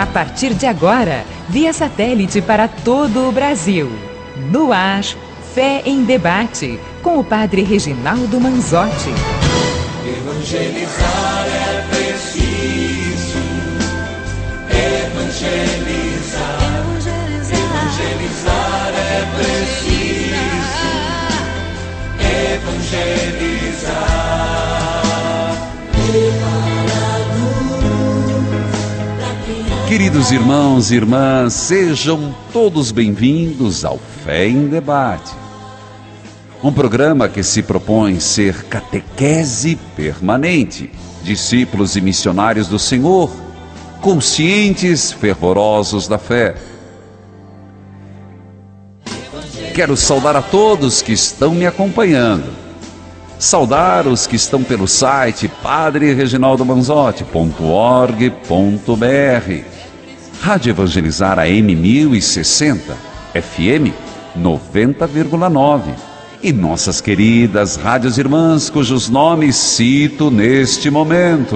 A partir de agora, via satélite para todo o Brasil. No ar, Fé em Debate, com o Padre Reginaldo Manzotti. Evangelizar é preciso. Evangelizar. Evangelizar é preciso. Evangelizar. Queridos irmãos e irmãs, sejam todos bem-vindos ao Fé em Debate. Um programa que se propõe ser catequese permanente, discípulos e missionários do Senhor, conscientes, fervorosos da fé. Quero saudar a todos que estão me acompanhando. Saudar os que estão pelo site padrereginaldomanzotti.org.br. Rádio Evangelizar AM 1060, FM 90,9. E nossas queridas rádios irmãs, cujos nomes cito neste momento.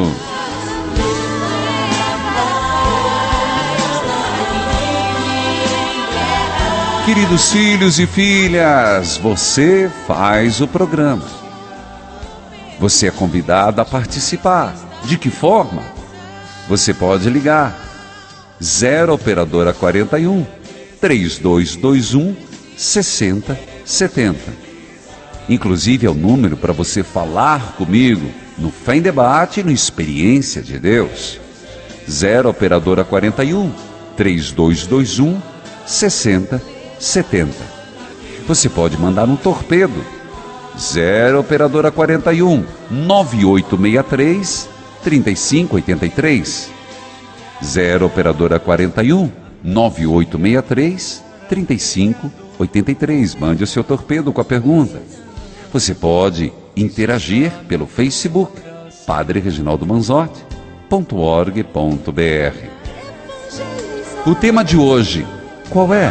Queridos filhos e filhas, você faz o programa. Você é convidado a participar. De que forma? Você pode ligar 0 operadora 41 3221 6070. Inclusive é o número para você falar comigo no Fé em Debate e no Experiência de Deus. 0 operadora 41 3221 6070. Você pode mandar um torpedo. 0 operadora 41 9863 3583. 0 operadora 41 9863 3583. Mande o seu torpedo com a pergunta. Você pode interagir pelo Facebook padrereginaldomanzotti.org.br. O tema de hoje, qual é?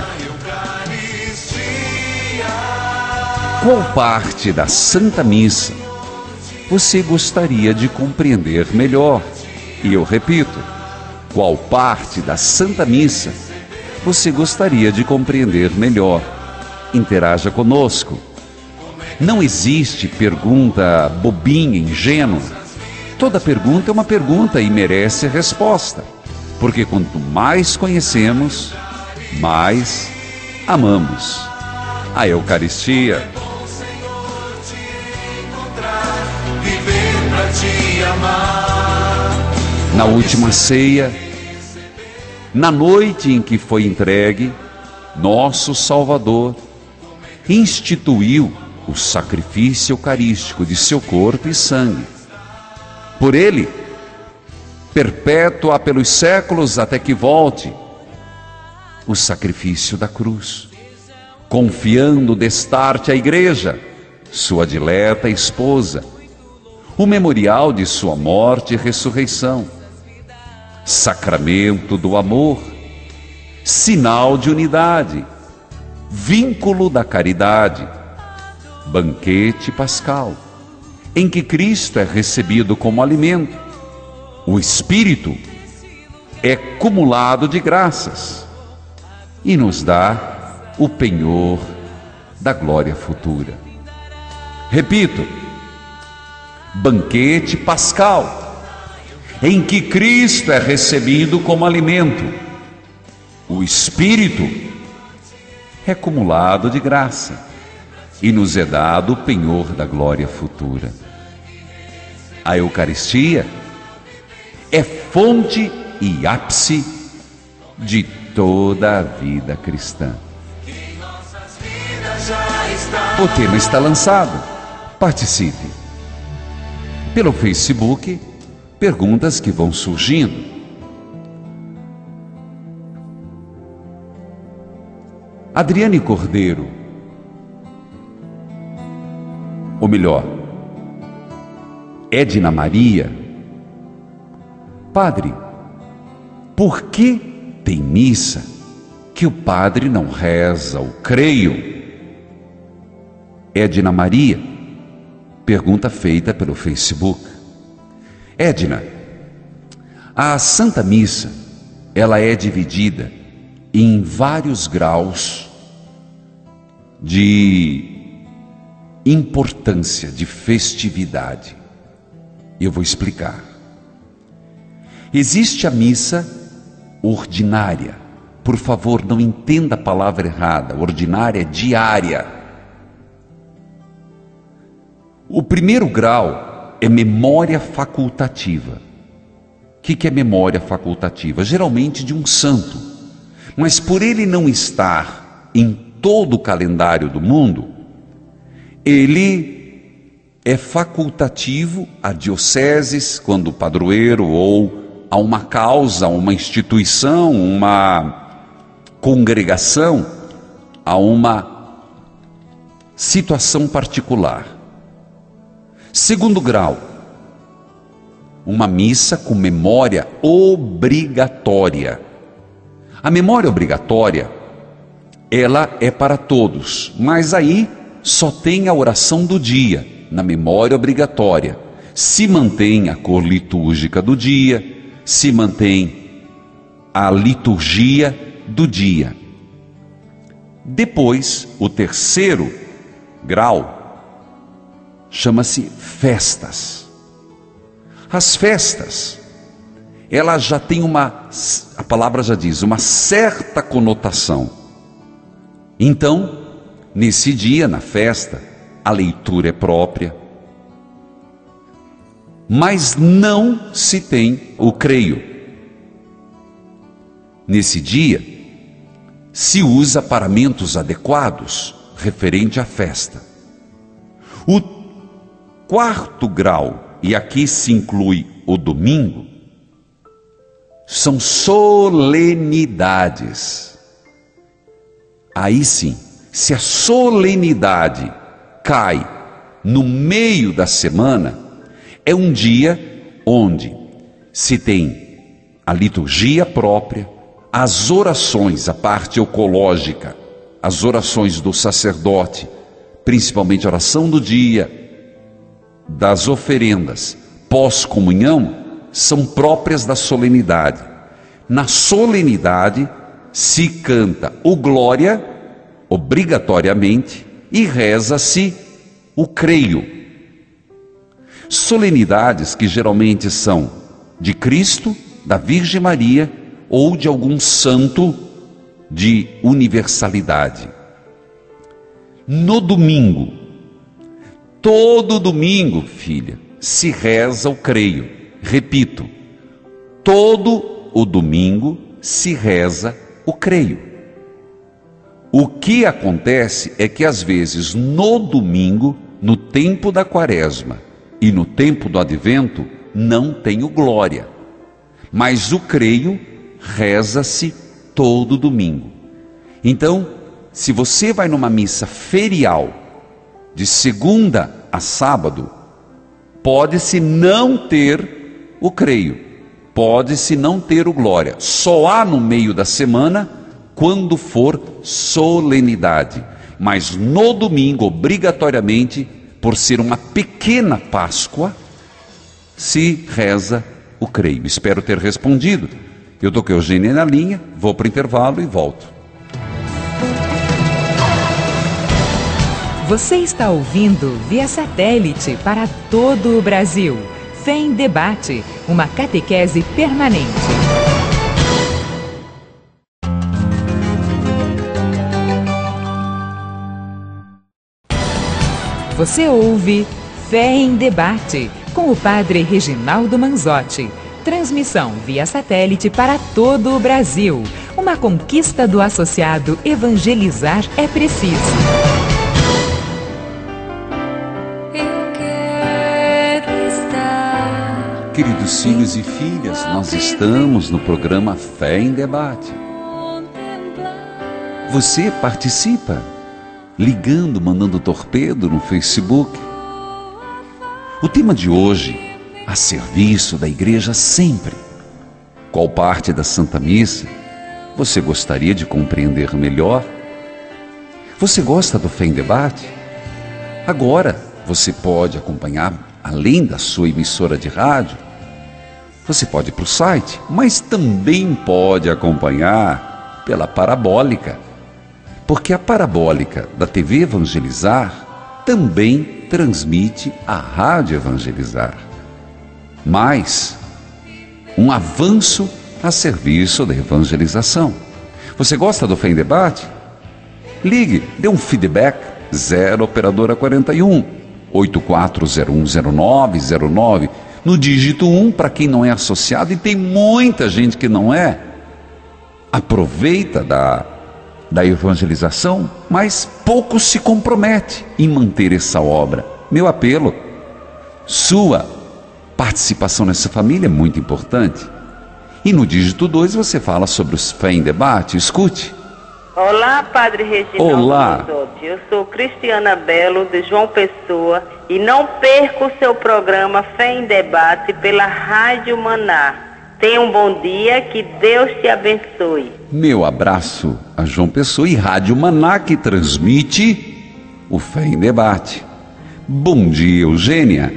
Qual parte da Santa Missa você gostaria de compreender melhor? E eu repito, qual parte da Santa Missa você gostaria de compreender melhor? Interaja conosco. Não existe pergunta bobinha, ingênua. Toda pergunta é uma pergunta e merece resposta. Porque quanto mais conhecemos, mais amamos. A Eucaristia. Na última ceia, na noite em que foi entregue, nosso Salvador instituiu o sacrifício eucarístico de seu corpo e sangue. Por ele, perpétua pelos séculos até que volte, o sacrifício da cruz, confiando destarte à Igreja, sua dileta esposa, o memorial de sua morte e ressurreição, sacramento do amor, sinal de unidade, vínculo da caridade, banquete pascal, em que Cristo é recebido como alimento, o Espírito é cumulado de graças e nos dá o penhor da glória futura. Repito, banquete pascal, em que Cristo é recebido como alimento, o Espírito é cumulado de graça e nos é dado o penhor da glória futura. A Eucaristia é fonte e ápice de toda a vida cristã. O tema está lançado. Participe. Pelo Facebook, perguntas que vão surgindo. Adriane Cordeiro, ou melhor, Edna Maria. Padre, por que tem missa que o padre não reza o creio? Edna Maria, pergunta feita pelo Facebook. Edna, a Santa Missa ela é dividida em vários graus de importância, de festividade. Eu vou explicar. Existe a missa ordinária. Por favor, não entenda a palavra errada. Ordinária é diária. O primeiro grau é memória facultativa. O que é memória facultativa? Geralmente de um santo. Mas por ele não estar em todo o calendário do mundo, ele é facultativo a dioceses, quando o padroeiro ou a uma causa, uma instituição, uma congregação, a uma situação particular. Segundo grau, uma missa com memória obrigatória. A memória obrigatória, ela é para todos, mas aí só tem a oração do dia, na memória obrigatória. Se mantém a cor litúrgica do dia, se mantém a liturgia do dia. Depois, o terceiro grau chama-se festas. As festas, ela já tem a palavra já diz, uma certa conotação. Então, nesse dia, na festa, a leitura é própria, mas não se tem o creio. Nesse dia, se usa paramentos adequados referente à festa. O quarto grau, e aqui se inclui o domingo, são solenidades. Aí sim, se a solenidade cai no meio da semana, é um dia onde se tem a liturgia própria, as orações, a parte ecológica, as orações do sacerdote, principalmente a oração do dia, das oferendas, pós-comunhão, são próprias da solenidade. Na solenidade se canta o Glória, obrigatoriamente, e reza-se o Creio. Solenidades que geralmente são de Cristo, da Virgem Maria ou de algum santo de universalidade. No domingo, todo domingo, filha, se reza o Creio. Repito, todo o domingo se reza o Creio. O que acontece é que às vezes no domingo, no tempo da Quaresma e no tempo do Advento, não tem o Glória, mas o Creio reza-se todo domingo. Então, se você vai numa missa ferial, de segunda a sábado, pode-se não ter o Creio, pode-se não ter o Glória. Só há no meio da semana, quando for solenidade. Mas no domingo, obrigatoriamente, por ser uma pequena Páscoa, se reza o Creio. Espero ter respondido. Eu estou com a Eugênia na linha, vou para o intervalo e volto. Você está ouvindo via satélite para todo o Brasil. Fé em Debate, uma catequese permanente. Você ouve Fé em Debate, com o Padre Reginaldo Manzotti. Transmissão via satélite para todo o Brasil. Uma conquista do associado Evangelizar é Preciso. Queridos filhos e filhas, nós estamos no programa Fé em Debate. Você participa, ligando, mandando torpedo no Facebook. O tema de hoje, a serviço da igreja sempre. Qual parte da Santa Missa você gostaria de compreender melhor? Você gosta do Fé em Debate? Agora você pode acompanhar, além da sua emissora de rádio, Você pode ir para o site, mas também pode acompanhar pela parabólica. Porque a parabólica da TV Evangelizar também transmite a Rádio Evangelizar. Mais um avanço a serviço da evangelização. Você gosta do Fé em Debate? Ligue, dê um feedback. 0 operadora 41 84010909 no dígito 1 para quem não é associado, e tem muita gente que não é. Aproveita da evangelização, mas pouco se compromete em manter essa obra. Meu apelo, sua participação nessa família é muito importante. E no dígito 2 você fala sobre os Fé em Debate. Escute. Olá, Padre Reginaldo Olá. Manzotti. Eu sou Cristiana Belo, de João Pessoa, e não perca o seu programa Fé em Debate pela Rádio Maná. Tenha um bom dia, que Deus te abençoe. Meu abraço a João Pessoa e Rádio Maná, que transmite o Fé em Debate. Bom dia, Eugênia.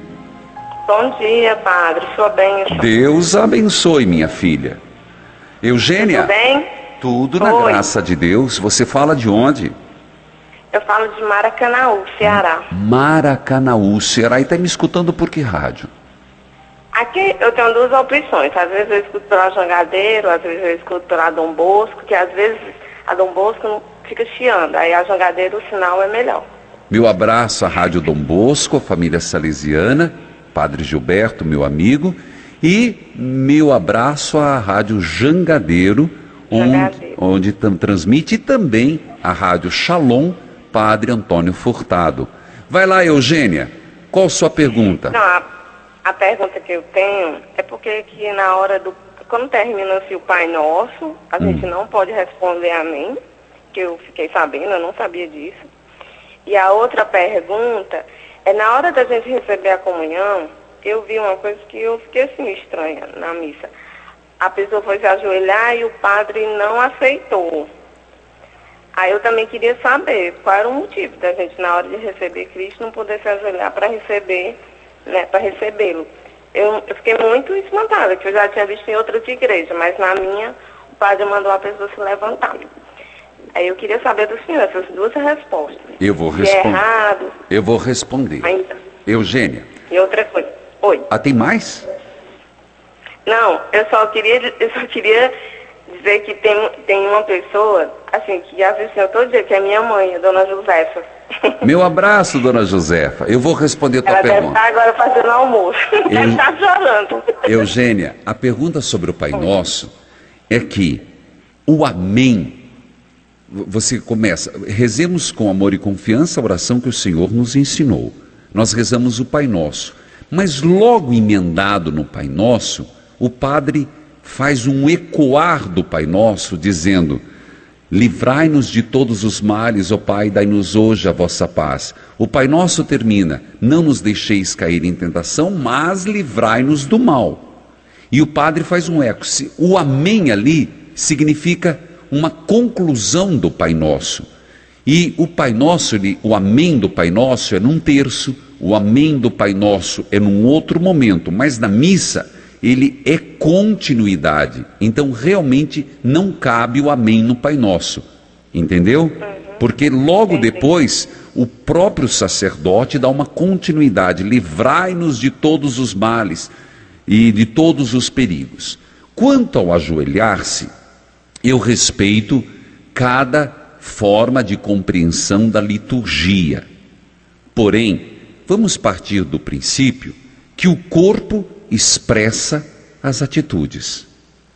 Bom dia, Padre. Sua bênção. Deus abençoe, minha filha. Eugênia. Tudo bem? Tudo na Oi. graça de Deus. Você fala de onde? Eu falo de Maracanaú, Ceará. Maracanaú, Ceará. E está me escutando por que rádio? Aqui eu tenho duas opções. Às vezes eu escuto pela Jangadeiro, às vezes eu escuto pela Dom Bosco, que às vezes a Dom Bosco não fica chiando. Aí a Jangadeiro o sinal é melhor. Meu abraço à Rádio Dom Bosco, a família salesiana, Padre Gilberto, meu amigo. E meu abraço à Rádio Jangadeiro, onde transmite, e também a Rádio Shalom, Padre Antônio Furtado. Vai lá, Eugênia, qual sua pergunta? Não, a pergunta que eu tenho é porque aqui na hora quando termina-se o Pai Nosso, a gente não pode responder amém, que eu fiquei sabendo, eu não sabia disso. E a outra pergunta é, na hora da gente receber a comunhão, eu vi uma coisa que eu fiquei assim estranha na missa. A pessoa foi se ajoelhar e o padre não aceitou. Aí eu também queria saber qual era o motivo da gente, na hora de receber Cristo, não poder se ajoelhar para receber, né, para recebê-lo. Eu fiquei muito espantada, que eu já tinha visto em outras igrejas, mas na minha, o padre mandou a pessoa se levantar. Aí eu queria saber do senhor essas duas respostas. Eu vou Se é responder. errado. Eu vou responder. Ainda. Eugênia. E outra coisa. Oi. Ah, tem mais? Não, eu só queria dizer que tem uma pessoa, assim, que assiste todo dia, que é minha mãe, a dona Josefa. Meu abraço, dona Josefa. Eu vou responder a tua Ela deve pergunta. estar agora fazendo almoço. Deve estar chorando. Eugênia, a pergunta sobre o Pai Nosso é que o amém, você começa, rezemos com amor e confiança a oração que o Senhor nos ensinou. Nós rezamos o Pai Nosso, mas logo emendado no Pai Nosso, o padre faz um ecoar do Pai Nosso, dizendo: livrai-nos de todos os males, ó Pai, dai-nos hoje a vossa paz. O Pai Nosso termina: não nos deixeis cair em tentação, mas livrai-nos do mal. E o padre faz um eco. O amém ali significa uma conclusão do Pai Nosso. E o Pai Nosso, o amém do Pai Nosso é num terço, o amém do Pai Nosso é num outro momento, mas na missa ele é continuidade. Então realmente não cabe o amém no Pai Nosso, entendeu? Porque logo depois o próprio sacerdote dá uma continuidade: livrai-nos de todos os males e de todos os perigos. Quanto ao ajoelhar-se, eu respeito cada forma de compreensão da liturgia. Porém, vamos partir do princípio que o corpo expressa as atitudes.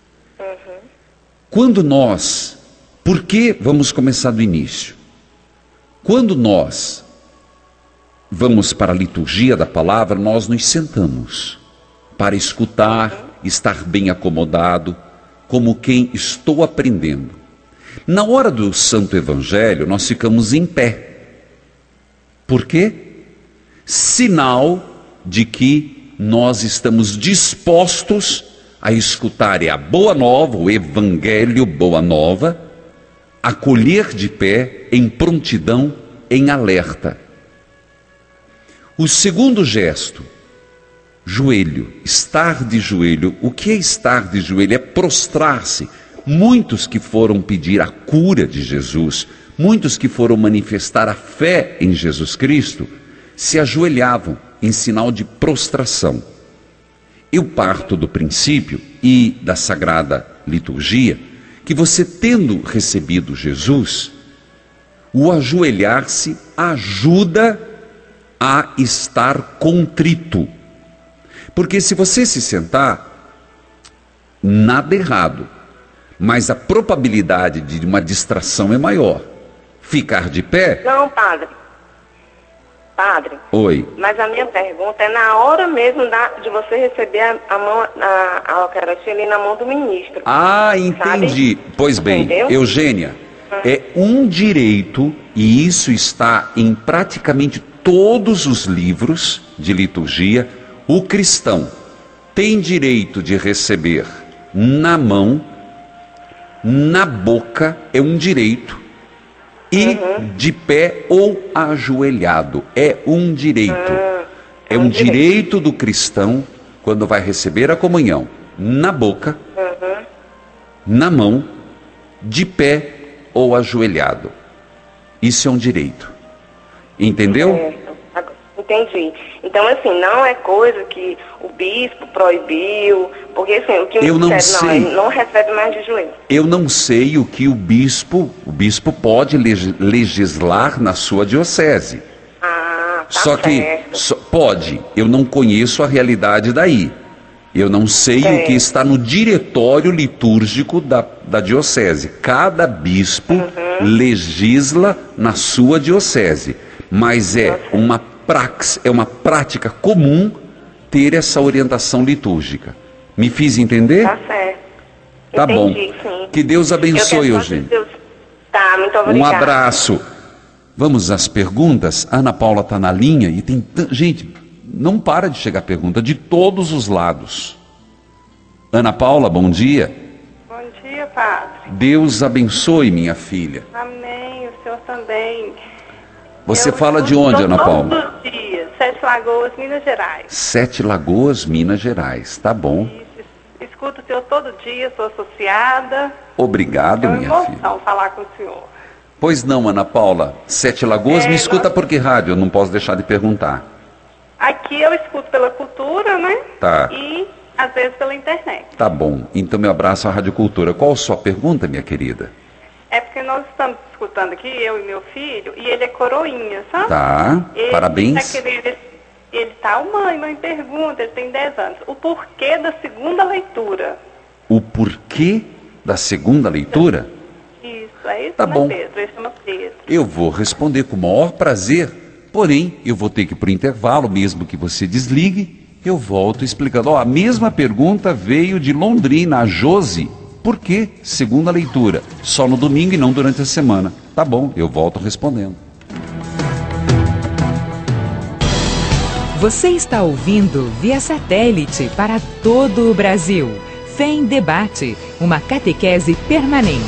Quando nós, por que vamos começar do início? Quando nós vamos para a liturgia da palavra, nós nos sentamos para escutar, estar bem acomodado, como quem estou aprendendo. Na hora do Santo Evangelho, nós ficamos em pé. Por quê? Sinal de que nós estamos dispostos a escutar a Boa Nova, o Evangelho Boa Nova, acolher de pé, em prontidão, em alerta. O segundo gesto, joelho, estar de joelho. O que é estar de joelho? É prostrar-se. Muitos que foram pedir a cura de Jesus, muitos que foram manifestar a fé em Jesus Cristo, se ajoelhavam em sinal de prostração. Eu parto do princípio e da Sagrada Liturgia que você, tendo recebido Jesus, o ajoelhar-se ajuda a estar contrito. Porque se você se sentar, nada errado, mas a probabilidade de uma distração é maior. Ficar de pé... Não, padre. Padre. Oi. Mas a minha pergunta é na hora mesmo de você receber a Eucaristia ali na mão do ministro. Ah, entendi. Sabe? Pois bem, Entendeu? Eugênia, é um direito, e isso está em praticamente todos os livros de liturgia, o cristão tem direito de receber na mão, na boca, é um direito, e de pé ou ajoelhado, é um direito. É um direito do cristão, quando vai receber a comunhão, na boca, na mão, de pé ou ajoelhado. Isso é um direito. Entendeu? Entendi. Então, assim, não é coisa que o bispo proibiu, porque, assim, o que Eu não disseram, sei. ele não recebe mais de joelho. Eu não sei o que o bispo pode legislar na sua diocese. Ah, tá Só que certo. pode, eu não conheço a realidade daí. Eu não sei o que está no diretório litúrgico da diocese. Cada bispo legisla na sua diocese, mas é uma prática comum ter essa orientação litúrgica. Me fiz entender? Tá certo. Tá Entendi, bom. sim. Que Deus abençoe, Eu Eugênio. quero Tá, muito obrigada. Um abraço. Vamos às perguntas. Ana Paula está na linha e tem... Gente, não para de chegar pergunta de todos os lados. Ana Paula, bom dia. Bom dia, padre. Deus abençoe, minha filha. Amém, o senhor também. Você Eu fala de escuto onde, Ana Paula? Todos os dias, Sete Lagoas, Minas Gerais. Sete Lagoas, Minas Gerais. Tá bom. Escuto o senhor todo dia, sou associada. Obrigado, É uma minha emoção filha. falar com o senhor. Pois não, Ana Paula. Sete Lagoas, me escuta por que rádio? Eu não posso deixar de perguntar. Aqui eu escuto pela cultura, né? Tá. E às vezes pela internet. Tá bom. Então, meu abraço à Rádio Cultura. Qual a sua pergunta, minha querida? É porque nós estamos escutando aqui, eu e meu filho, e ele é coroinha, sabe? Tá. Ele Parabéns. Tá querendo, ele tá, mãe pergunta, ele tem 10 anos. O porquê da segunda leitura? O porquê da segunda leitura? Isso, é isso, Tá né, bom. Pedro? Ele chama Pedro. Eu vou responder com o maior prazer, porém, eu vou ter que ir para o intervalo, mesmo que você desligue, eu volto explicando. Ó, a mesma pergunta veio de Londrina, a Josi. Por que segunda leitura? Só no domingo e não durante a semana. Tá bom, eu volto respondendo. Você está ouvindo via satélite para todo o Brasil. Fé em Debate, uma catequese permanente.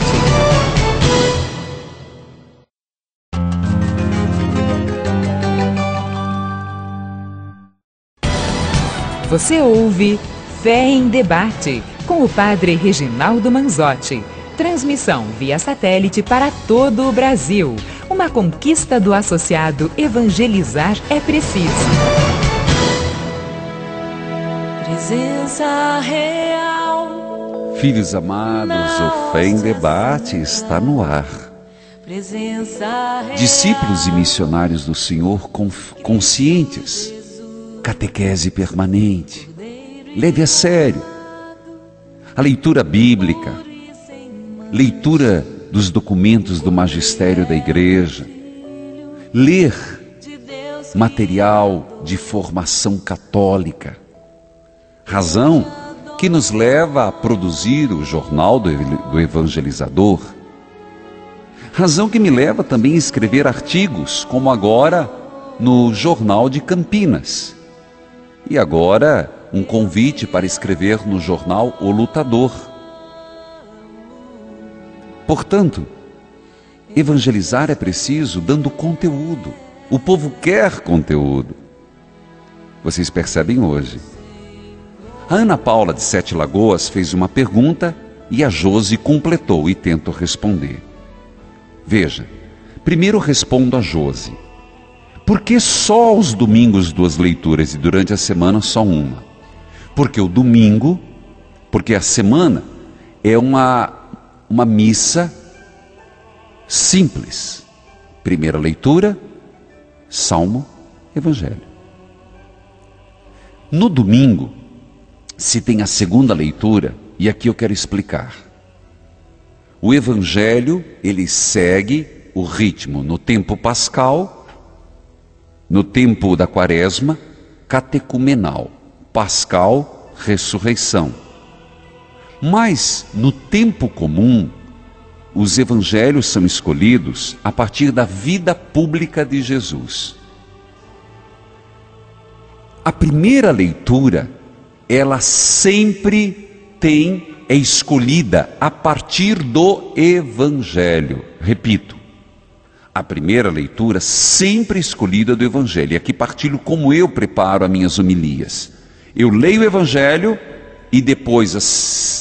Você ouve Fé em Debate, com o Padre Reginaldo Manzotti. Transmissão via satélite para todo o Brasil. Uma conquista do associado Evangelizar é Preciso. Presença real. Filhos amados, o Fé em Debate está no ar. Presença real. Discípulos e missionários do Senhor conscientes. Catequese permanente. Leve a sério a leitura bíblica, leitura dos documentos do magistério da igreja, ler material de formação católica, razão que nos leva a produzir o Jornal do Evangelizador, razão que me leva também a escrever artigos, como agora no Jornal de Campinas, e agora um convite para escrever no jornal O Lutador. Portanto, evangelizar é preciso dando conteúdo. O povo quer conteúdo. Vocês percebem hoje A Ana Paula de Sete Lagoas fez uma pergunta e a Josi completou e tento responder. Veja, primeiro respondo a Josi. Por que só aos domingos 2 leituras e durante a semana só uma? Porque o domingo, porque a semana é uma missa simples. Primeira leitura, Salmo, Evangelho. No domingo, se tem a segunda leitura, e aqui eu quero explicar. O Evangelho, ele segue o ritmo no tempo pascal, no tempo da quaresma, catecumenal. Pascal, ressurreição. Mas, no tempo comum, os evangelhos são escolhidos a partir da vida pública de Jesus. A primeira leitura, ela sempre é escolhida a partir do Evangelho. Repito, a primeira leitura sempre escolhida do Evangelho. E aqui partilho como eu preparo as minhas homilias. Eu leio o Evangelho e depois a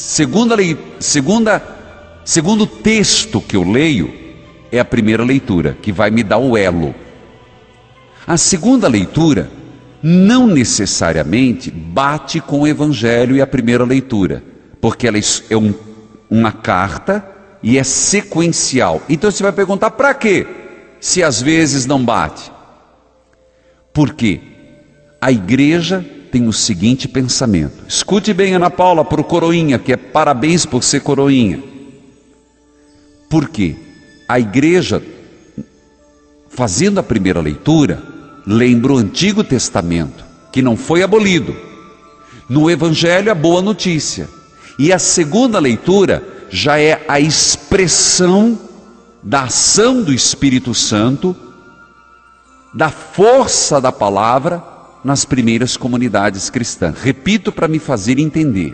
segundo texto que eu leio é a primeira leitura, que vai me dar o elo. A segunda leitura não necessariamente bate com o Evangelho e a primeira leitura, porque ela é uma carta e é sequencial. Então você vai perguntar, para quê? Se às vezes não bate. Porque a igreja tem o seguinte pensamento. Escute bem, Ana Paula, para o coroinha, que é parabéns por ser coroinha. Porque a igreja, fazendo a primeira leitura, lembra o Antigo Testamento, que não foi abolido. No Evangelho, a boa notícia. E a segunda leitura já é a expressão da ação do Espírito Santo, da força da palavra nas primeiras comunidades cristãs. Repito para me fazer entender.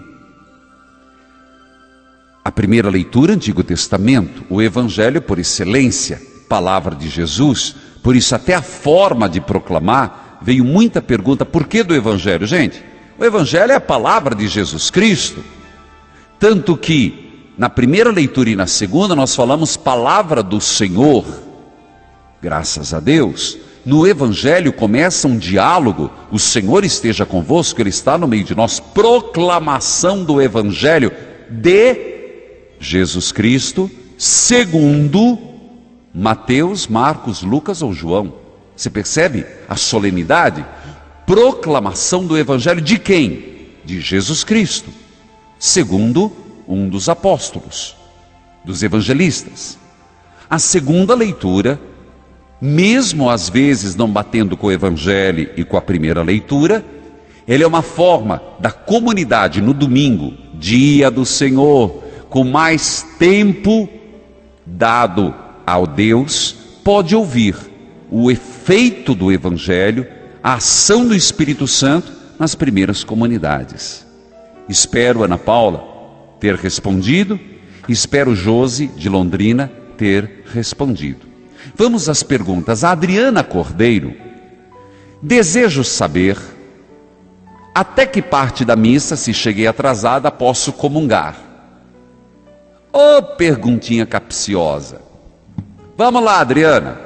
A primeira leitura, Antigo Testamento, o Evangelho por excelência, palavra de Jesus. Por isso até a forma de proclamar, veio muita pergunta, por que do Evangelho? Gente, o Evangelho é a palavra de Jesus Cristo. Tanto que na primeira leitura e na segunda nós falamos palavra do Senhor, graças a Deus. No Evangelho começa um diálogo, o Senhor esteja convosco, Ele está no meio de nós, proclamação do Evangelho de Jesus Cristo, segundo Mateus, Marcos, Lucas ou João. Você percebe a solenidade? Proclamação do Evangelho de quem? De Jesus Cristo, segundo um dos apóstolos, dos evangelistas. A segunda leitura, mesmo às vezes não batendo com o Evangelho e com a primeira leitura, ele é uma forma da comunidade no domingo, dia do Senhor, com mais tempo dado ao Deus, pode ouvir o efeito do Evangelho, a ação do Espírito Santo nas primeiras comunidades. Espero, Ana Paula, ter respondido, espero Josi de Londrina ter respondido. Vamos às perguntas. A Adriana Cordeiro, desejo saber até que parte da missa, se cheguei atrasada, posso comungar. Ô, perguntinha capciosa. Vamos lá, Adriana.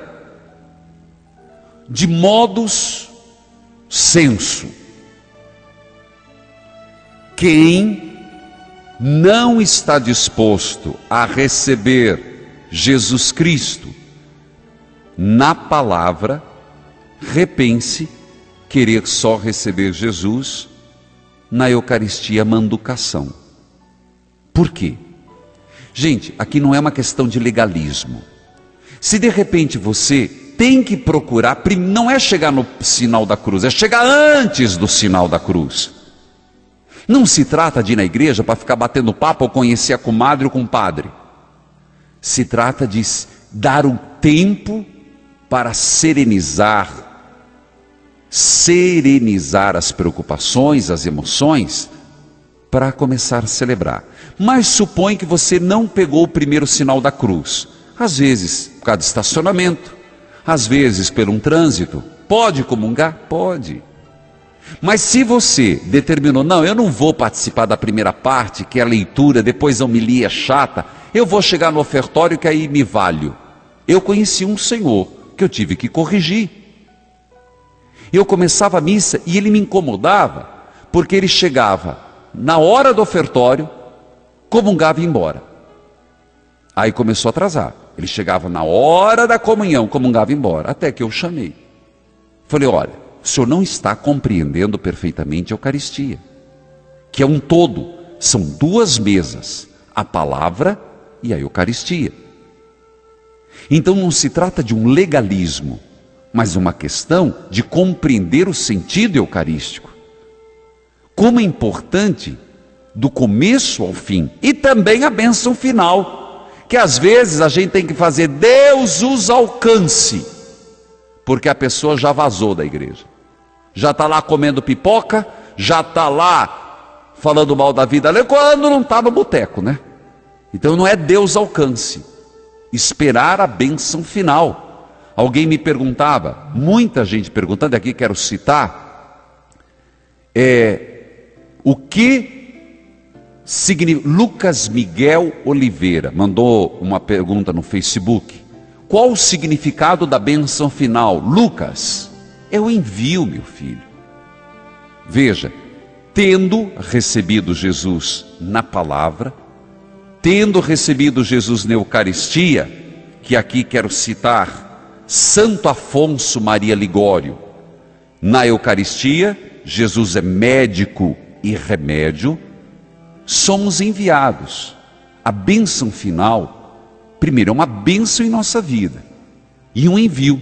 De modus sensu, quem não está disposto a receber Jesus Cristo na palavra, repense querer só receber Jesus na Eucaristia manducação. Por quê? Gente, aqui não é uma questão de legalismo. Se de repente você tem que procurar, não é chegar no sinal da cruz, é chegar antes do sinal da cruz. Não se trata de ir na igreja para ficar batendo papo ou conhecer a comadre ou o compadre. Se trata de dar um tempo para serenizar as preocupações, as emoções, para começar a celebrar. Mas supõe que você não pegou o primeiro sinal da cruz. Às vezes, por causa de estacionamento, às vezes por um trânsito. Pode comungar? Pode. Mas se você determinou, não, eu não vou participar da primeira parte, que é a leitura, depois a homilia chata, eu vou chegar no ofertório que aí me valho. Eu conheci um senhor que eu tive que corrigir. Eu começava a missa e ele me incomodava, porque ele chegava na hora do ofertório, comungava e ia embora. Aí começou a atrasar. Ele chegava na hora da comunhão, comungava e ia embora, até que eu chamei. Falei, olha, o senhor não está compreendendo perfeitamente a Eucaristia, que é um todo, são duas mesas, a palavra e a Eucaristia. Então não se trata de um legalismo, mas uma questão de compreender o sentido eucarístico. Como é importante do começo ao fim, e também a bênção final, que às vezes a gente tem que fazer, Deus os alcance, porque a pessoa já vazou da igreja, já está lá comendo pipoca, já está lá falando mal da vida, quando não está no boteco, né? Então não é Deus alcance, esperar a bênção final. Alguém me perguntava, muita gente perguntando, aqui quero citar, o que significa, Lucas Miguel Oliveira mandou uma pergunta no Facebook, qual o significado da bênção final? Lucas, é o envio, meu filho. Veja, tendo recebido Jesus na palavra, tendo recebido Jesus na Eucaristia, que aqui quero citar Santo Afonso Maria Ligório, na Eucaristia, Jesus é médico e remédio, somos enviados. A bênção final, primeiro, é uma bênção em nossa vida, e um envio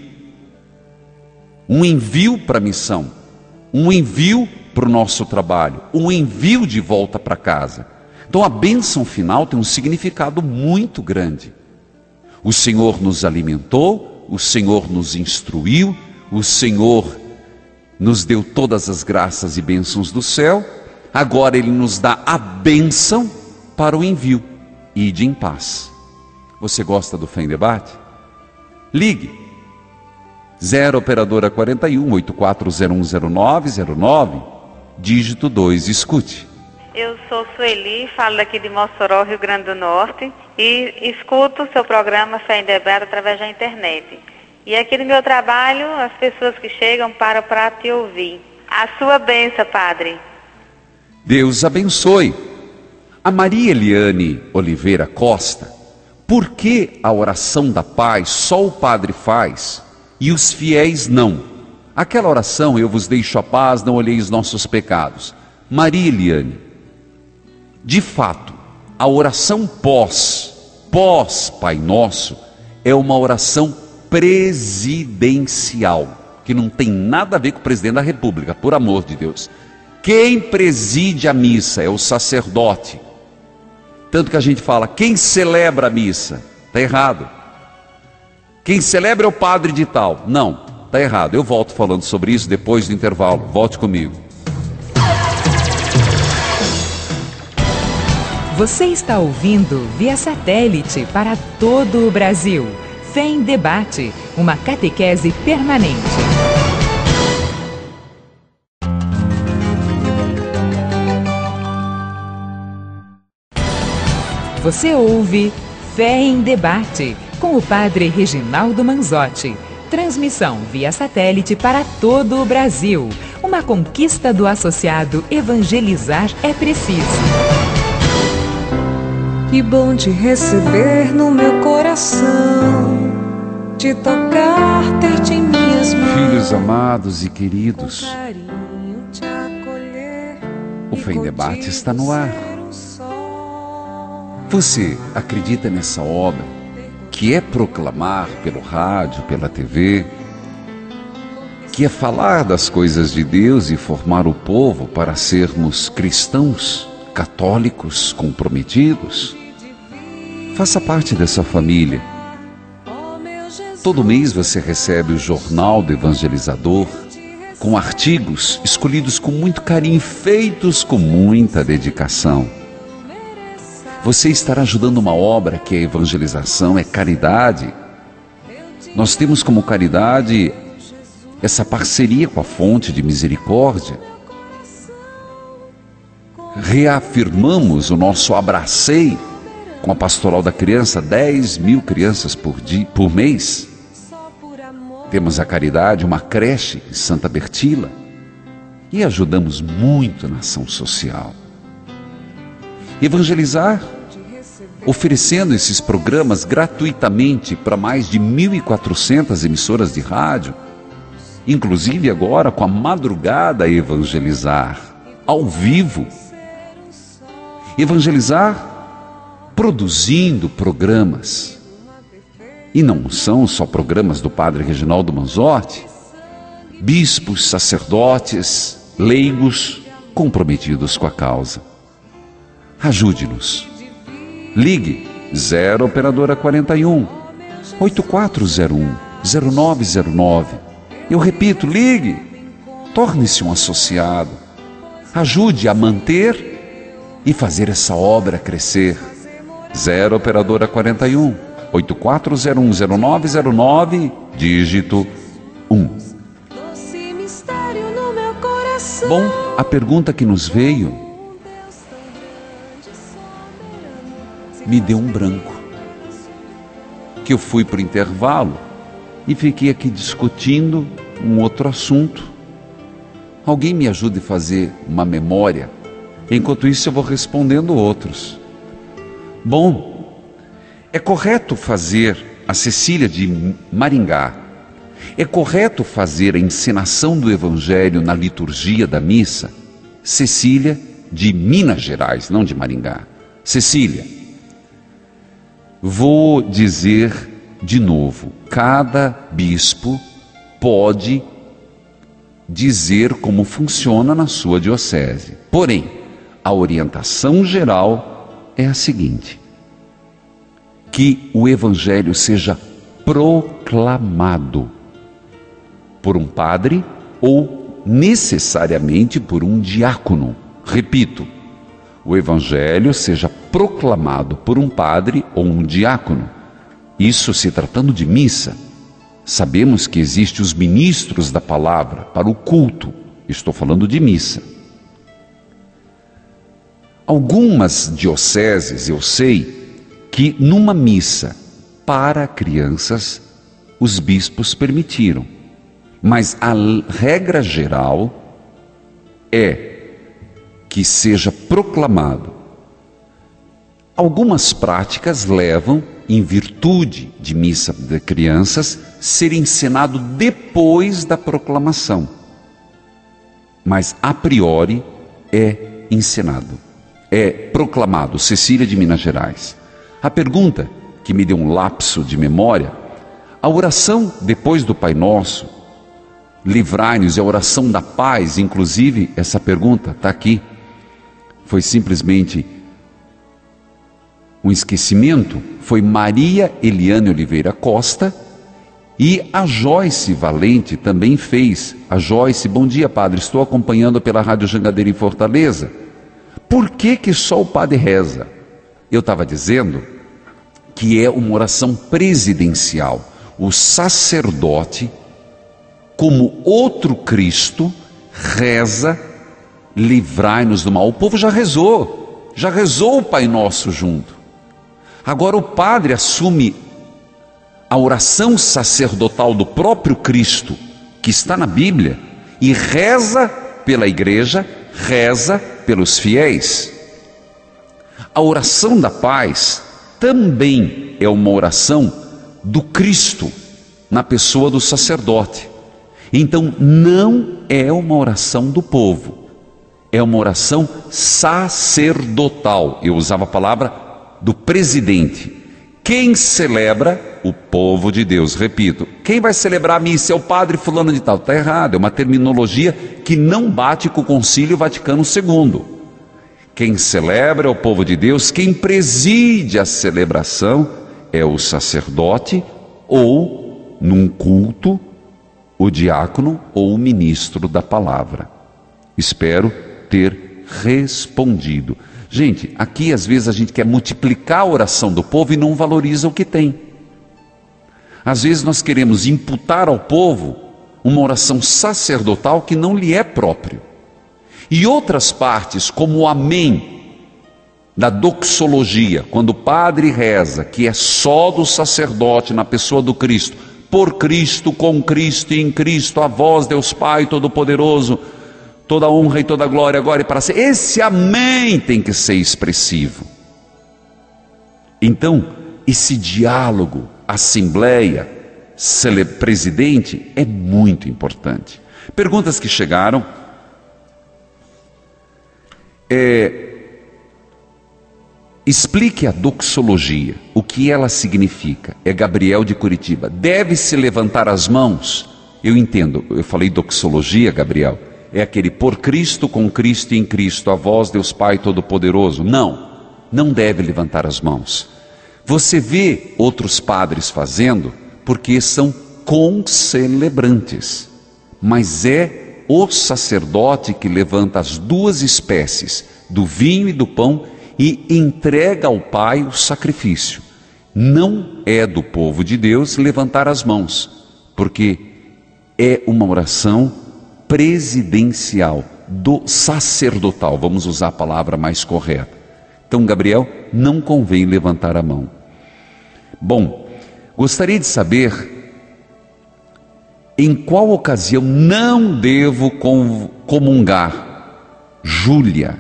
para a missão, um envio para o nosso trabalho, um envio de volta para casa. Então a bênção final tem um significado muito grande. O Senhor nos alimentou, o Senhor nos instruiu, o Senhor nos deu todas as graças e bênçãos do céu, agora Ele nos dá a bênção para o envio. Ide em paz. Você gosta do Fé em Debate? Ligue 0 operadora 41 84010909, dígito 2, escute. Eu sou Sueli, falo daqui de Mossoró, Rio Grande do Norte, e escuto o seu programa Fé em Debate através da internet. E aqui no meu trabalho, as pessoas que chegam param para te ouvir. A sua bênção, Padre. Deus abençoe. A Maria Eliane Oliveira Costa, por que a oração da paz só o padre faz e os fiéis não? Aquela oração, eu vos deixo a paz, não olheis nossos pecados. Maria Eliane, de fato, a oração pós Pai Nosso é uma oração presidencial, que não tem nada a ver com o presidente da República, por amor de Deus. Quem preside a missa é o sacerdote. Tanto que a gente fala, quem celebra a missa? Está errado. Quem celebra é o padre de tal. Não, está errado. Eu volto falando sobre isso depois do intervalo. Volte comigo. Você está ouvindo via satélite para todo o Brasil. Fé em Debate, uma catequese permanente. Você ouve Fé em Debate, com o Padre Reginaldo Manzotti. Transmissão via satélite para todo o Brasil. Uma conquista do associado Evangelizar é Preciso. Que bom te receber no meu coração, te tocar, ter-te em minhas mãos. Filhos amados e queridos, o Fé em Debate está no ar. Você acredita nessa obra, que é proclamar pelo rádio, pela TV, que é falar das coisas de Deus e formar o povo para sermos cristãos, católicos, comprometidos? Faça parte dessa família. Todo mês você recebe o Jornal do Evangelizador, com artigos escolhidos com muito carinho, feitos com muita dedicação. Você estará ajudando uma obra que é evangelização, é caridade. Nós temos como caridade essa parceria com a fonte de misericórdia. Reafirmamos o nosso abracei com a pastoral da criança, 10.000 crianças por mês. Temos a caridade, uma creche em Santa Bertila, e ajudamos muito na ação social. Evangelizar, oferecendo esses programas gratuitamente para mais de 1.400 emissoras de rádio, inclusive agora com a Madrugada Evangelizar, ao vivo. Evangelizar produzindo programas. E não são só programas do Padre Reginaldo Manzotti, bispos, sacerdotes, leigos comprometidos com a causa. Ajude-nos. Ligue 0 operadora 41 8401 0909. Eu repito, ligue. Torne-se um associado. Ajude a manter e fazer essa obra crescer. 0 operadora 41 8401 0909, dígito 1. Bom, a pergunta que nos veio me deu um branco, que eu fui para o intervalo e fiquei aqui discutindo um outro assunto. Alguém me ajude a fazer uma memória, enquanto isso eu vou respondendo outros. Bom, é correto fazer a Cecília de Maringá, é correto fazer a encenação do Evangelho na liturgia da missa? Cecília de Minas Gerais, não de Maringá. Cecília, vou dizer de novo, cada bispo pode dizer como funciona na sua diocese. Porém, a orientação geral é a seguinte: que o Evangelho seja proclamado por um padre ou necessariamente por um diácono. Repito, o Evangelho seja proclamado por um padre ou um diácono. Isso se tratando de missa. Sabemos que existem os ministros da palavra para o culto. Estou falando de missa. Algumas dioceses, eu sei, que numa missa para crianças, os bispos permitiram. Mas a regra geral é que seja proclamado. Algumas práticas levam, em virtude de missa de crianças, ser encenado depois da proclamação. Mas a priori é encenado, é proclamado. Cecília de Minas Gerais. A pergunta que me deu um lapso de memória, a oração depois do Pai Nosso, livrai-nos, é a oração da paz, inclusive essa pergunta está aqui, foi simplesmente um esquecimento, foi Maria Eliane Oliveira Costa, e a Joyce Valente também fez. A Joyce, bom dia padre, estou acompanhando pela Rádio Jangadeira em Fortaleza. Por que só o padre reza? Eu estava dizendo que é uma oração presidencial. O sacerdote, como outro Cristo, reza, livrai-nos do mal. O povo já rezou o Pai Nosso junto. Agora o padre assume a oração sacerdotal do próprio Cristo, que está na Bíblia, e reza pela igreja, reza pelos fiéis. A oração da paz também é uma oração do Cristo, na pessoa do sacerdote. Então não é uma oração do povo, é uma oração sacerdotal. Eu usava a palavra do presidente. Quem celebra? O povo de Deus. Repito, quem vai celebrar a missa é o padre fulano de tal. Está errado, é uma terminologia que não bate com o Concílio Vaticano II. Quem celebra é o povo de Deus, quem preside a celebração é o sacerdote ou, num culto, o diácono ou o ministro da palavra. Espero ter respondido. Gente, aqui às vezes a gente quer multiplicar a oração do povo e não valoriza o que tem. Às vezes nós queremos imputar ao povo uma oração sacerdotal que não lhe é próprio. E outras partes, como o amém da doxologia, quando o padre reza, que é só do sacerdote na pessoa do Cristo, por Cristo, com Cristo e em Cristo, a vós, Deus Pai Todo-Poderoso, toda honra e toda glória agora e para sempre. Esse amém tem que ser expressivo. Então, esse diálogo, assembleia, presidente, é muito importante. Perguntas que chegaram. Explique a doxologia, o que ela significa. É Gabriel de Curitiba. Deve-se levantar as mãos? Eu entendo, eu falei doxologia, Gabriel. É aquele por Cristo, com Cristo e em Cristo, a vós, Deus Pai Todo-Poderoso. Não deve levantar as mãos. Você vê outros padres fazendo, porque são concelebrantes. Mas é o sacerdote que levanta as duas espécies, do vinho e do pão, e entrega ao Pai o sacrifício. Não é do povo de Deus levantar as mãos, porque é uma oração presidencial, do sacerdotal, vamos usar a palavra mais correta. Então, Gabriel, não convém levantar a mão. Bom, gostaria de saber em qual ocasião não devo comungar. Júlia,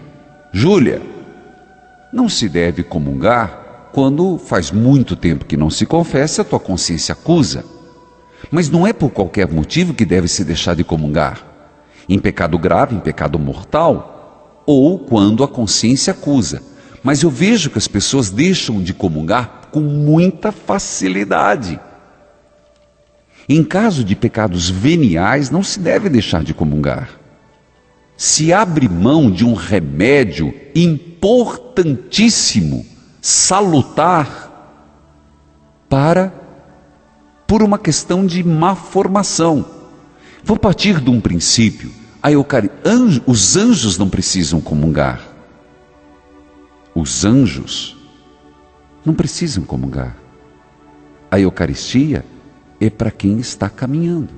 não se deve comungar quando faz muito tempo que não se confessa, a tua consciência acusa. Mas não é por qualquer motivo que deve se deixar de comungar. Em pecado grave, em pecado mortal, ou quando a consciência acusa. Mas eu vejo que as pessoas deixam de comungar com muita facilidade. Em caso de pecados veniais, não se deve deixar de comungar. Se abre mão de um remédio importantíssimo, salutar, por uma questão de má formação. Vou partir de um princípio. Os anjos não precisam comungar. Os anjos não precisam comungar. A Eucaristia é para quem está caminhando.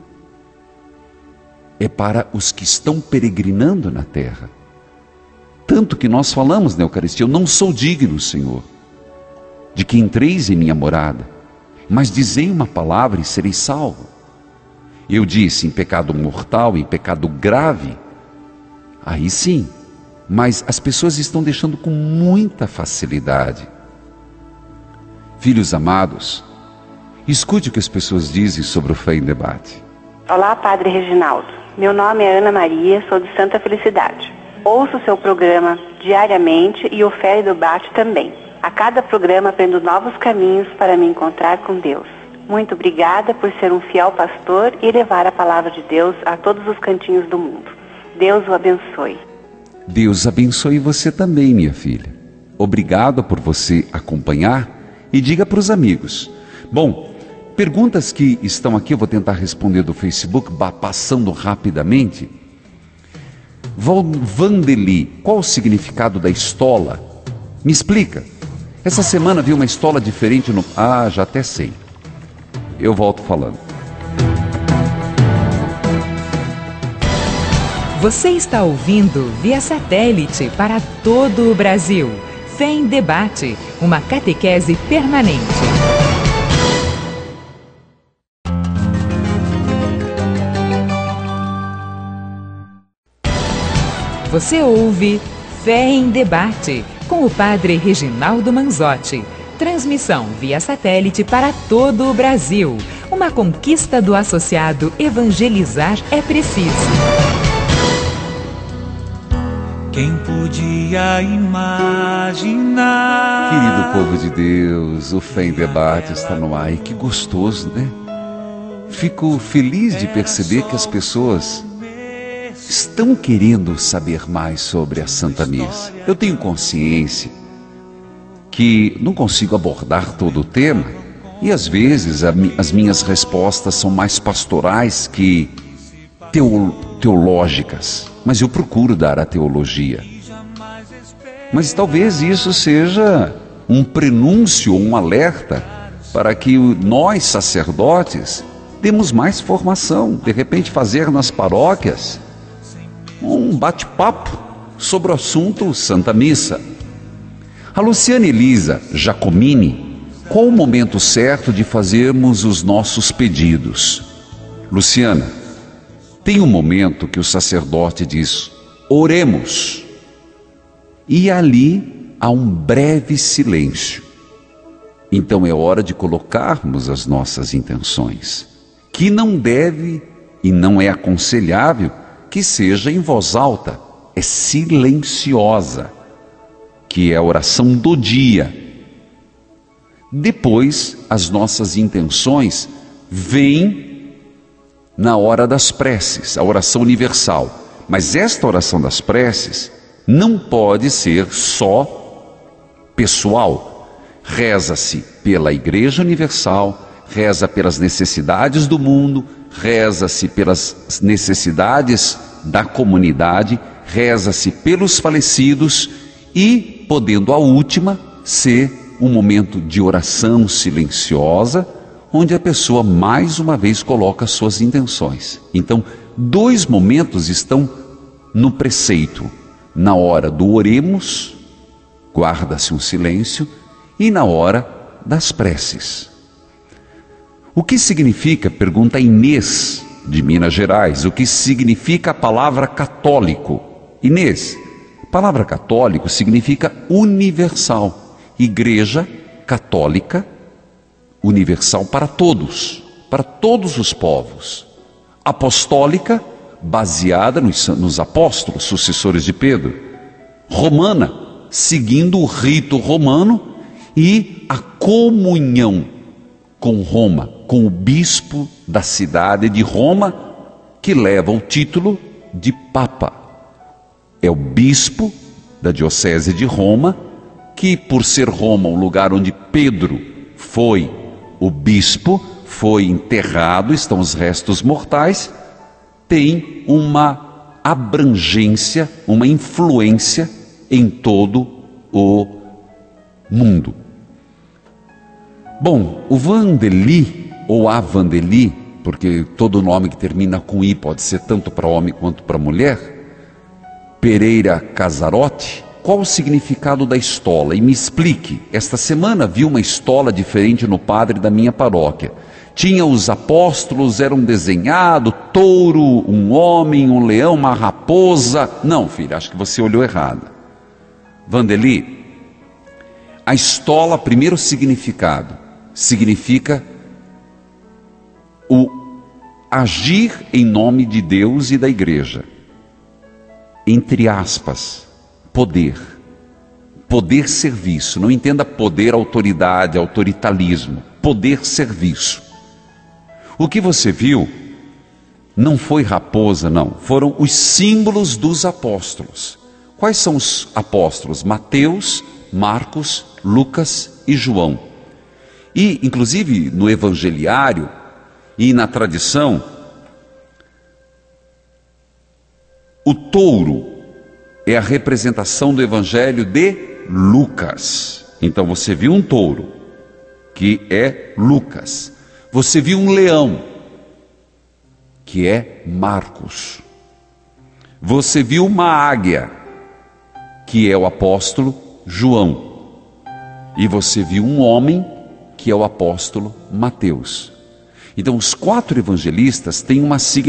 É para os que estão peregrinando na terra. Tanto que nós falamos na Eucaristia: eu não sou digno, Senhor, de que entreis em minha morada, mas dizei uma palavra e serei salvo. Eu disse em pecado mortal, em pecado grave, aí sim, mas as pessoas estão deixando com muita facilidade. Filhos amados, escute o que as pessoas dizem sobre o Fé em Debate. Olá, Padre Reginaldo. Meu nome é Ana Maria, sou de Santa Felicidade. Ouço o seu programa diariamente e o Fé em Debate também. A cada programa aprendo novos caminhos para me encontrar com Deus. Muito obrigada por ser um fiel pastor e levar a palavra de Deus a todos os cantinhos do mundo. Deus o abençoe. Deus abençoe você também, minha filha. Obrigado por você acompanhar e diga para os amigos. Bom, perguntas que estão aqui, eu vou tentar responder do Facebook, passando rapidamente. Vandeli, qual o significado da estola? Me explica. Essa semana vi uma estola diferente no... já até sei. Eu volto falando. Você está ouvindo via satélite para todo o Brasil. Fé em Debate, uma catequese permanente. Você ouve Fé em Debate, com o Padre Reginaldo Manzotti. Transmissão via satélite para todo o Brasil. Uma conquista do associado Evangelizar é Preciso. Quem podia imaginar? Querido povo de Deus, o Fé em Debate está no ar. E que gostoso, né? Fico feliz de perceber que as pessoas estão querendo saber mais sobre a Santa Missa. Eu tenho consciência que não consigo abordar todo o tema, e às vezes as minhas respostas são mais pastorais que teológicas, mas eu procuro dar a teologia. Mas talvez isso seja um prenúncio, um alerta, para que nós sacerdotes demos mais formação, de repente fazer nas paróquias um bate-papo sobre o assunto Santa Missa. A Luciana Elisa Giacomini, qual o momento certo de fazermos os nossos pedidos? Luciana, tem um momento que o sacerdote diz, oremos, e ali há um breve silêncio. Então é hora de colocarmos as nossas intenções, que não deve e não é aconselhável que seja em voz alta, é silenciosa, que é a oração do dia. Depois, as nossas intenções vêm na hora das preces, a oração universal. Mas esta oração das preces não pode ser só pessoal. Reza-se pela Igreja Universal, reza pelas necessidades do mundo, reza-se pelas necessidades da comunidade, reza-se pelos falecidos e, podendo a última ser um momento de oração silenciosa, onde a pessoa mais uma vez coloca suas intenções. Então, 2 momentos estão no preceito. Na hora do oremos, guarda-se um silêncio, e na hora das preces. O que significa, pergunta Inês, de Minas Gerais, o que significa a palavra católico? Inês, a palavra católico significa universal. Igreja católica, universal para todos os povos. Apostólica, baseada nos apóstolos, sucessores de Pedro. Romana, seguindo o rito romano e a comunhão com Roma, com o bispo da cidade de Roma, que leva o título de Papa. É o bispo da diocese de Roma, que por ser Roma o lugar onde Pedro foi o bispo, foi enterrado, estão os restos mortais, tem uma abrangência, uma influência em todo o mundo. Bom, o Vandeli, ou a Vandeli, porque todo nome que termina com I pode ser tanto para homem quanto para mulher, Pereira Casarotti, qual o significado da estola? E me explique, esta semana vi uma estola diferente no padre da minha paróquia. Tinha os apóstolos, eram desenhados, touro, um homem, um leão, uma raposa. Não, filha, acho que você olhou errado. Vandeli, a estola, primeiro significado, significa o agir em nome de Deus e da igreja. Entre aspas, poder. Poder serviço. Não entenda poder, autoridade, autoritarismo. Poder serviço. O que você viu não foi raposa, não. Foram os símbolos dos apóstolos. Quais são os apóstolos? Mateus, Marcos, Lucas e João. E, inclusive, no evangeliário e na tradição, o touro é a representação do evangelho de Lucas. Então você viu um touro, que é Lucas. Você viu um leão, que é Marcos. Você viu uma águia, que é o apóstolo João. E você viu um homem, que é o apóstolo Mateus. Então os 4 evangelistas têm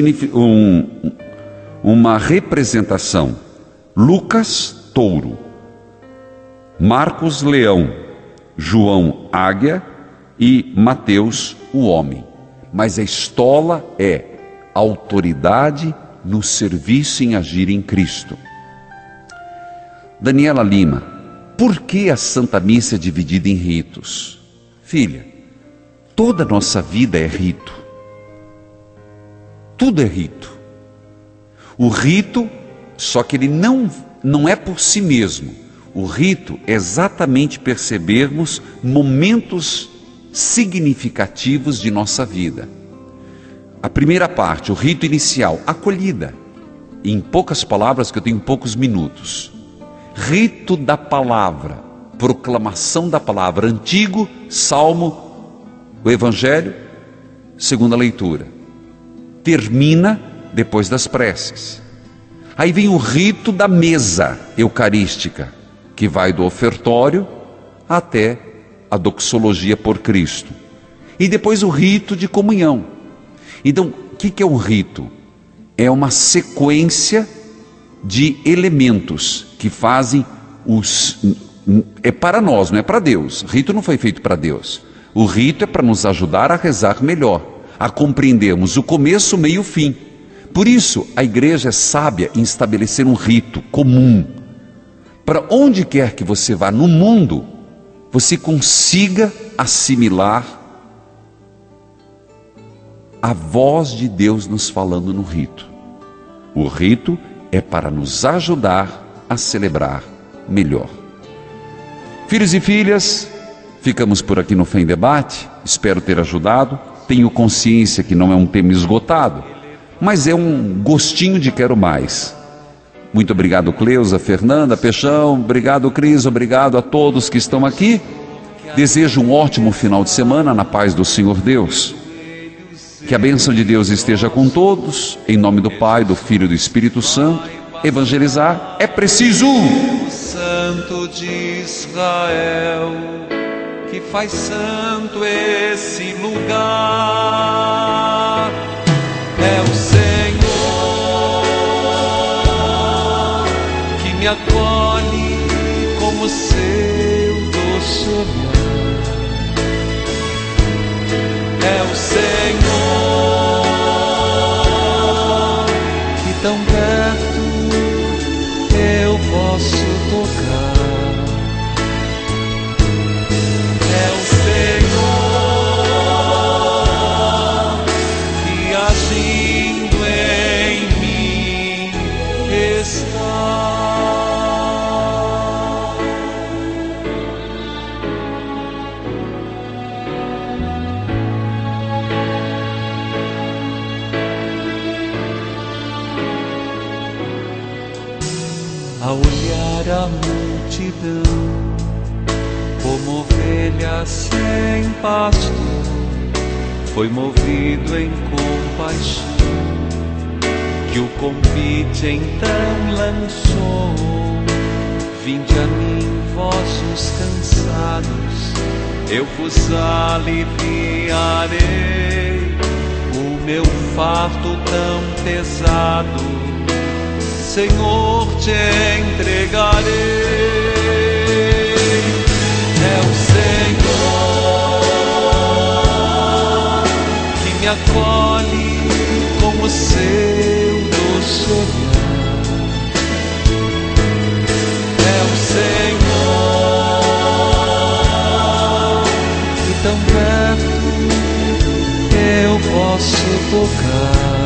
uma representação. Lucas, touro. Marcos, leão. João, águia. E Mateus, o homem. Mas a estola é autoridade no serviço em agir em Cristo. Daniela Lima, por que a Santa Missa é dividida em ritos? Filha, toda a nossa vida é rito. Tudo é rito. O rito, só que ele não é por si mesmo. O rito é exatamente percebermos momentos significativos de nossa vida. A primeira parte, o rito inicial, acolhida. Em poucas palavras, que eu tenho poucos minutos. Rito da palavra, proclamação da palavra. Antigo, Salmo, o Evangelho, segunda leitura. Termina depois das preces. Aí vem o rito da mesa eucarística, que vai do ofertório até a doxologia por Cristo. E depois o rito de comunhão. Então, o que é um rito? É uma sequência de elementos que fazem é para nós, não é para Deus. O rito não foi feito para Deus. O rito é para nos ajudar a rezar melhor, a compreendermos o começo, o meio e o fim. Por isso, a igreja é sábia em estabelecer um rito comum. Para onde quer que você vá no mundo, você consiga assimilar a voz de Deus nos falando no rito. O rito é para nos ajudar a celebrar melhor. Filhos e filhas, ficamos por aqui no Fé em Debate. Espero ter ajudado. Tenho consciência que não é um tema esgotado, mas é um gostinho de quero mais. Muito obrigado, Cleusa, Fernanda, Peixão. Obrigado, Cris. Obrigado a todos que estão aqui. Desejo um ótimo final de semana na paz do Senhor Deus. Que a bênção de Deus esteja com todos. Em nome do Pai, do Filho e do Espírito Santo. Evangelizar é preciso. O Santo de Israel, que faz santo esse lugar, é o Senhor que me acolhe como seu doce olhar. É o Senhor que tão perto eu posso tocar. É o Senhor que agindo em mim está. A olhar a multidão, como ovelha sem pastor, foi movido em compaixão, que o convite então lançou: vinde a mim, vós os cansados, eu vos aliviarei. O meu fardo tão pesado, Senhor, te entregarei. É o Senhor que me acolhe com o seu doce olhar. É o Senhor que tão perto eu posso tocar.